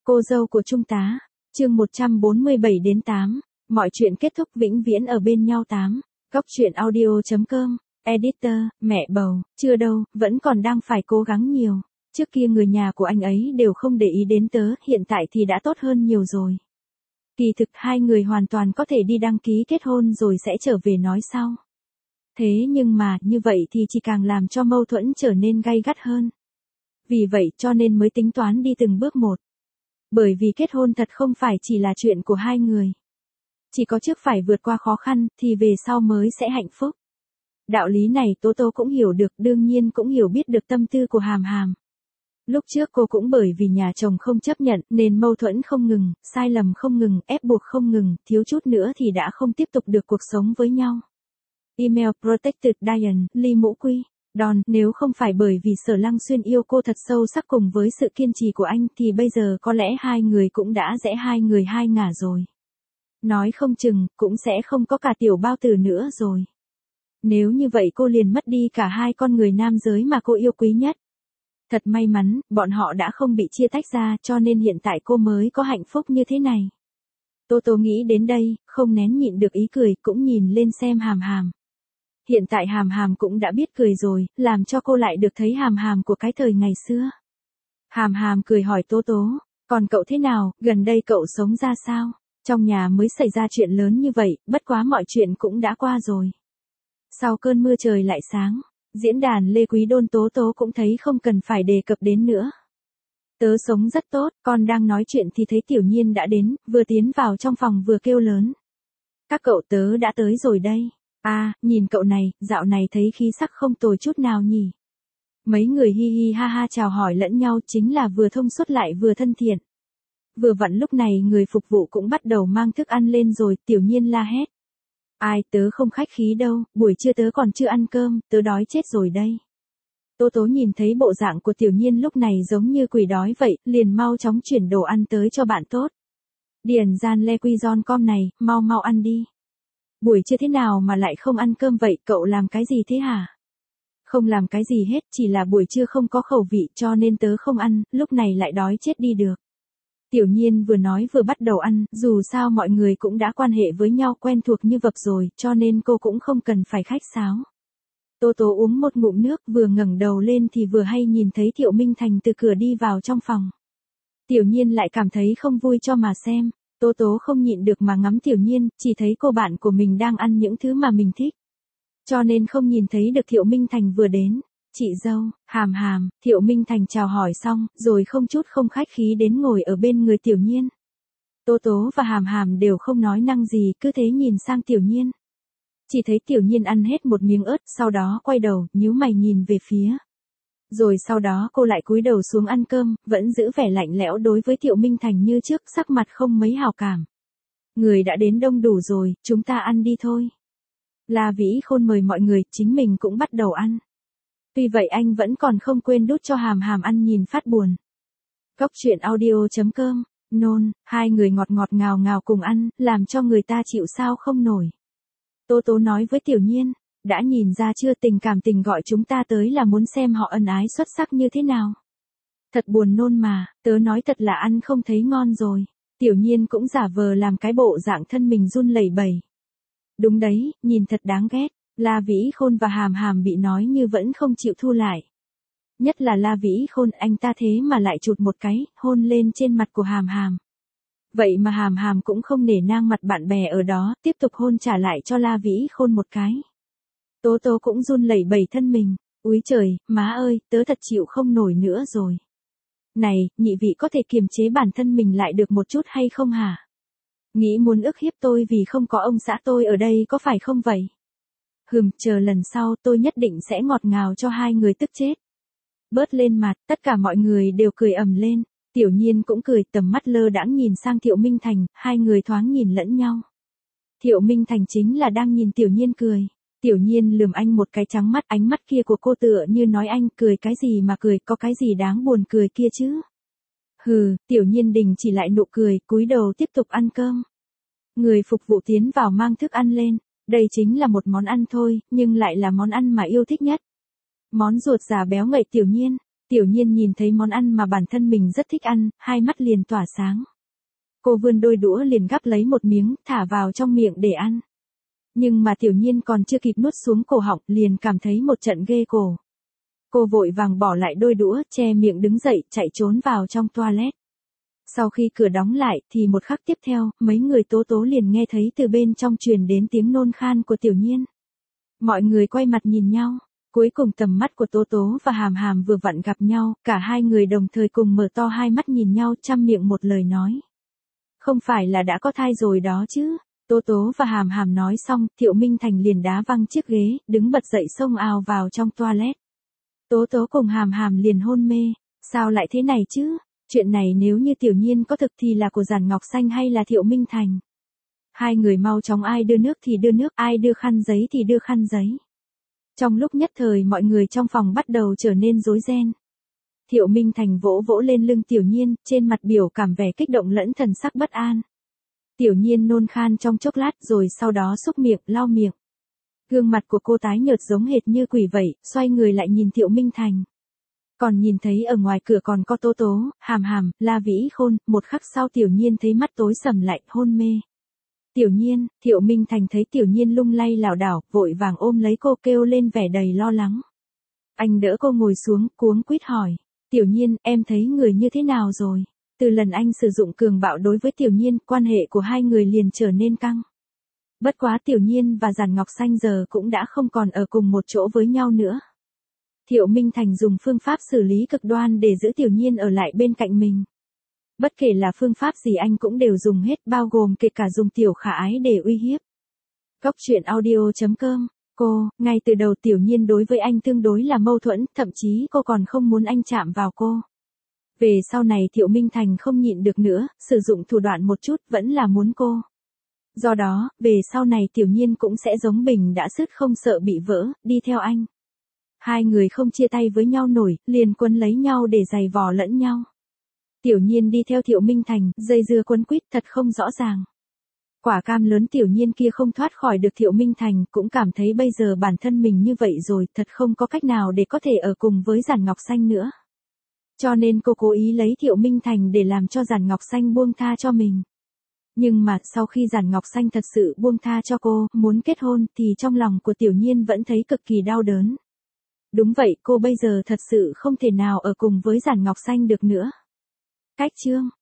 Cô dâu của Trung tá, chương 147 đến 8, mọi chuyện kết thúc vĩnh viễn ở bên nhau 8. Góc truyện audio.com, editor, mẹ bầu, chưa đâu, vẫn còn đang phải cố gắng nhiều. Trước kia người nhà của anh ấy đều không để ý đến tớ, hiện tại thì đã tốt hơn nhiều rồi. Kỳ thực hai người hoàn toàn có thể đi đăng ký kết hôn rồi sẽ trở về nói sau. Thế nhưng mà, như vậy thì chỉ càng làm cho mâu thuẫn trở nên gay gắt hơn. Vì vậy cho nên mới tính toán đi từng bước một. Bởi vì kết hôn thật không phải chỉ là chuyện của hai người. Chỉ có trước phải vượt qua khó khăn, thì về sau mới sẽ hạnh phúc. Đạo lý này Tố Tố cũng hiểu được, đương nhiên cũng hiểu biết được tâm tư của Hàm Hàm. Lúc trước cô cũng bởi vì nhà chồng không chấp nhận, nên mâu thuẫn không ngừng, sai lầm không ngừng, ép buộc không ngừng, thiếu chút nữa thì đã không tiếp tục được cuộc sống với nhau. Email Protected Diane, Ly Mũ Quy. Đòn, nếu không phải bởi vì Sở Lăng Xuyên yêu cô thật sâu sắc cùng với sự kiên trì của anh thì bây giờ có lẽ hai người cũng đã rẽ hai người hai ngả rồi. Nói không chừng, cũng sẽ không có cả tiểu bao tử nữa rồi. Nếu như vậy cô liền mất đi cả hai con người nam giới mà cô yêu quý nhất. Thật may mắn, bọn họ đã không bị chia tách ra cho nên hiện tại cô mới có hạnh phúc như thế này. Tô Tô nghĩ đến đây, không nén nhịn được ý cười, cũng nhìn lên xem Hàm Hàm. Hiện tại Hàm Hàm cũng đã biết cười rồi, làm cho cô lại được thấy Hàm Hàm của cái thời ngày xưa. Hàm Hàm cười hỏi Tố Tố, còn cậu thế nào, gần đây cậu sống ra sao? Trong nhà mới xảy ra chuyện lớn như vậy, bất quá mọi chuyện cũng đã qua rồi. Sau cơn mưa trời lại sáng, diễn đàn Lê Quý Đôn Tố Tố cũng thấy không cần phải đề cập đến nữa. Tớ sống rất tốt, con đang nói chuyện thì thấy Tiểu Nhiên đã đến, vừa tiến vào trong phòng vừa kêu lớn. Các cậu tớ đã tới rồi đây. À, nhìn cậu này, dạo này thấy khí sắc không tồi chút nào nhỉ. Mấy người hi hi ha ha chào hỏi lẫn nhau chính là vừa thông suốt lại vừa thân thiện. Vừa vặn lúc này người phục vụ cũng bắt đầu mang thức ăn lên rồi, Tiểu Nhiên la hét. Ai, tớ không khách khí đâu, buổi trưa tớ còn chưa ăn cơm, tớ đói chết rồi đây. Tố Tố nhìn thấy bộ dạng của Tiểu Nhiên lúc này giống như quỷ đói vậy, liền mau chóng chuyển đồ ăn tới cho bạn tốt. Điền gian le quy giòn com này, mau mau ăn đi. Buổi trưa thế nào mà lại không ăn cơm vậy, cậu làm cái gì thế hả? Không làm cái gì hết, chỉ là buổi trưa không có khẩu vị cho nên tớ không ăn, lúc này lại đói chết đi được. Tiểu Nhiên vừa nói vừa bắt đầu ăn, dù sao mọi người cũng đã quan hệ với nhau quen thuộc như vật rồi, cho nên cô cũng không cần phải khách sáo. Tô Tố uống một ngụm nước, vừa ngẩng đầu lên thì vừa hay nhìn thấy Thiệu Minh Thành từ cửa đi vào trong phòng. Tiểu Nhiên lại cảm thấy không vui cho mà xem. Tố Tố không nhịn được mà ngắm Tiểu Nhiên, chỉ thấy cô bạn của mình đang ăn những thứ mà mình thích. Cho nên không nhìn thấy được Thiệu Minh Thành vừa đến. Chị dâu, Hàm Hàm, Thiệu Minh Thành chào hỏi xong, rồi không chút không khách khí đến ngồi ở bên người Tiểu Nhiên. Tố Tố và Hàm Hàm đều không nói năng gì, cứ thế nhìn sang Tiểu Nhiên. Chỉ thấy Tiểu Nhiên ăn hết một miếng ớt, sau đó quay đầu, nhíu mày nhìn về phía. Rồi sau đó cô lại cúi đầu xuống ăn cơm, vẫn giữ vẻ lạnh lẽo đối với Thiệu Minh Thành như trước, sắc mặt không mấy hào cảm. Người đã đến đông đủ rồi, chúng ta ăn đi thôi. La Vĩ Khôn mời mọi người, chính mình cũng bắt đầu ăn. Tuy vậy anh vẫn còn không quên đút cho Hàm Hàm ăn nhìn phát buồn. Góc truyện audio.com, nôn, hai người ngọt ngọt ngào ngào cùng ăn, làm cho người ta chịu sao không nổi. Tố Tố nói với Tiểu Nhiên, đã nhìn ra chưa, tình cảm tình gọi chúng ta tới là muốn xem họ ân ái xuất sắc như thế nào. Thật buồn nôn mà, tớ nói thật là ăn không thấy ngon rồi. Tiểu Nhiên cũng giả vờ làm cái bộ dạng thân mình run lẩy bẩy. Đúng đấy, nhìn thật đáng ghét. La Vĩ Khôn và Hàm Hàm bị nói như vẫn không chịu thu lại. Nhất là La Vĩ Khôn, anh ta thế mà lại chụt một cái, hôn lên trên mặt của Hàm Hàm. Vậy mà Hàm Hàm cũng không nể nang mặt bạn bè ở đó, tiếp tục hôn trả lại cho La Vĩ Khôn một cái. Tố Tố cũng run lẩy bẩy thân mình. Úi trời, má ơi, tớ thật chịu không nổi nữa rồi. Này, nhị vị có thể kiềm chế bản thân mình lại được một chút hay không hả? Nghĩ muốn ức hiếp tôi vì không có ông xã tôi ở đây có phải không vậy? Chờ lần sau tôi nhất định sẽ ngọt ngào cho hai người tức chết. Bớt lên mặt, tất cả mọi người đều cười ầm lên. Tiểu Nhiên cũng cười, tầm mắt lơ đãng nhìn sang Thiệu Minh Thành, hai người thoáng nhìn lẫn nhau. Thiệu Minh Thành chính là đang nhìn Tiểu Nhiên cười. Tiểu Nhiên lườm anh một cái trắng mắt, ánh mắt kia của cô tựa như nói anh cười cái gì mà cười, có cái gì đáng buồn cười kia chứ. Tiểu Nhiên đình chỉ lại nụ cười, cúi đầu tiếp tục ăn cơm. Người phục vụ tiến vào mang thức ăn lên. Đây chính là một món ăn thôi, nhưng lại là món ăn mà yêu thích nhất. Món ruột già béo ngậy Tiểu Nhiên. Tiểu Nhiên nhìn thấy món ăn mà bản thân mình rất thích ăn, hai mắt liền tỏa sáng. Cô vươn đôi đũa liền gắp lấy một miếng, thả vào trong miệng để ăn. Nhưng mà Tiểu Nhiên còn chưa kịp nuốt xuống cổ họng, liền cảm thấy một trận ghê cổ. Cô vội vàng bỏ lại đôi đũa, che miệng đứng dậy, chạy trốn vào trong toilet. Sau khi cửa đóng lại, thì một khắc tiếp theo, mấy người Tố Tố liền nghe thấy từ bên trong truyền đến tiếng nôn khan của Tiểu Nhiên. Mọi người quay mặt nhìn nhau. Cuối cùng tầm mắt của Tố Tố và Hàm Hàm vừa vặn gặp nhau, cả hai người đồng thời cùng mở to hai mắt nhìn nhau, trăm miệng một lời nói. Không phải là đã có thai rồi đó chứ? Tố Tố và Hàm Hàm nói xong, Thiệu Minh Thành liền đá văng chiếc ghế, đứng bật dậy xông ào vào trong toilet. Tố Tố cùng Hàm Hàm liền hôn mê. Sao lại thế này chứ? Chuyện này nếu như Tiểu Nhiên có thực thì là của Giản Ngọc Xanh hay là Thiệu Minh Thành? Hai người mau chóng, ai đưa nước thì đưa nước, ai đưa khăn giấy thì đưa khăn giấy. Trong lúc nhất thời mọi người trong phòng bắt đầu trở nên rối ren. Thiệu Minh Thành vỗ vỗ lên lưng Tiểu Nhiên, trên mặt biểu cảm vẻ kích động lẫn thần sắc bất an. Tiểu Nhiên nôn khan trong chốc lát rồi sau đó xúc miệng, lau miệng. Gương mặt của cô tái nhợt giống hệt như quỷ vậy, xoay người lại nhìn Thiệu Minh Thành. Còn nhìn thấy ở ngoài cửa còn có Tố Tố, Hàm Hàm, La Vĩ Khôn, một khắc sau Tiểu Nhiên thấy mắt tối sầm lại, hôn mê. Tiểu Nhiên, Thiệu Minh Thành thấy Tiểu Nhiên lung lay lảo đảo, vội vàng ôm lấy cô kêu lên vẻ đầy lo lắng. Anh đỡ cô ngồi xuống, cuống quýt hỏi. Tiểu Nhiên, em thấy người như thế nào rồi? Từ lần anh sử dụng cường bạo đối với Tiểu Nhiên, quan hệ của hai người liền trở nên căng. Bất quá Tiểu Nhiên và Giản Ngọc Xanh giờ cũng đã không còn ở cùng một chỗ với nhau nữa. Thiệu Minh Thành dùng phương pháp xử lý cực đoan để giữ Tiểu Nhiên ở lại bên cạnh mình. Bất kể là phương pháp gì anh cũng đều dùng hết, bao gồm kể cả dùng Tiểu Khả Ái để uy hiếp. Góc truyện audio.com. Ngay từ đầu Tiểu Nhiên đối với anh tương đối là mâu thuẫn, thậm chí cô còn không muốn anh chạm vào cô. Về sau này Thiệu Minh Thành không nhịn được nữa, sử dụng thủ đoạn một chút vẫn là muốn cô. Do đó, về sau này Tiểu Nhiên cũng sẽ giống Bình đã sứt không sợ bị vỡ, đi theo anh. Hai người không chia tay với nhau nổi, liền quấn lấy nhau để giày vò lẫn nhau. Tiểu Nhiên đi theo Thiệu Minh Thành, dây dưa quấn quýt thật không rõ ràng. Quả cam lớn Tiểu Nhiên kia không thoát khỏi được Thiệu Minh Thành, cũng cảm thấy bây giờ bản thân mình như vậy rồi, thật không có cách nào để có thể ở cùng với Giản Ngọc Xanh nữa. Cho nên cô cố ý lấy Thiệu Minh Thành để làm cho Giản Ngọc Xanh buông tha cho mình. Nhưng mà sau khi Giản Ngọc Xanh thật sự buông tha cho cô, muốn kết hôn, thì trong lòng của Tiểu Nhiên vẫn thấy cực kỳ đau đớn. Đúng vậy, cô bây giờ thật sự không thể nào ở cùng với Giản Ngọc Xanh được nữa. Cách chương